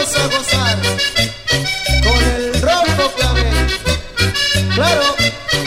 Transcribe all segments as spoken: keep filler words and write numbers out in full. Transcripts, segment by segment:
vamos a gozar con el rojo clavel. Claro.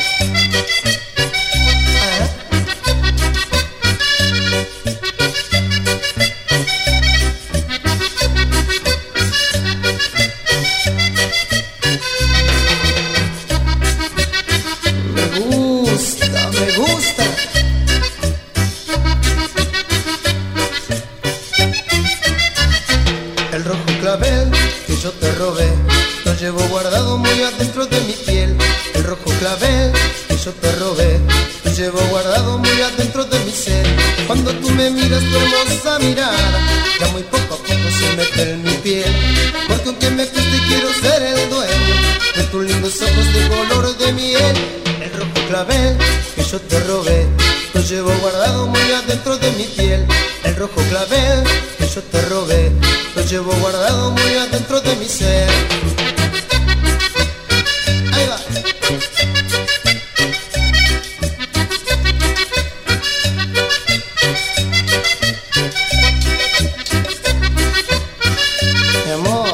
Que yo te robé, lo llevo guardado muy adentro de mi piel. El rojo clavel que yo te robé, lo llevo guardado muy adentro de mi ser. Cuando tú me miras tu hermosa mirada, ya muy poco a poco se mete en mi piel. Porque aunque me cueste quiero ser el dueño de tus lindos ojos de color de miel. El rojo clavel que yo te robé, lo llevo guardado muy adentro de mi piel. El rojo clavel que yo te robé, lo llevo guardado muy adentro de mi ser. Ahí va. Mi amor.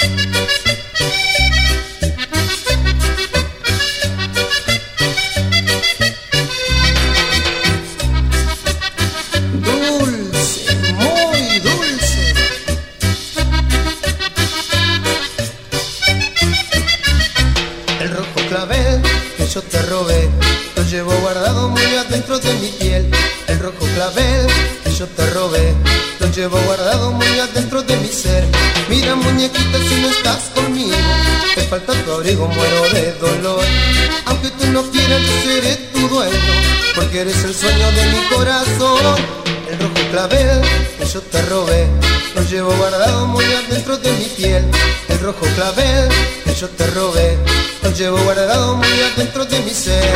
Que yo te robé, lo llevo guardado muy adentro de mi piel. El rojo clavel que yo te robé, lo llevo guardado muy adentro de mi ser. Mira muñequita, si no estás conmigo, te falta tu abrigo, muero de dolor. Aunque tú no quieras, yo seré tu dueño, porque eres el sueño de mi corazón. El rojo clavel que yo te robé, lo llevo guardado muy adentro de mi piel. El rojo clavel que yo te robé, lo llevo guardado muy adentro de mi ser.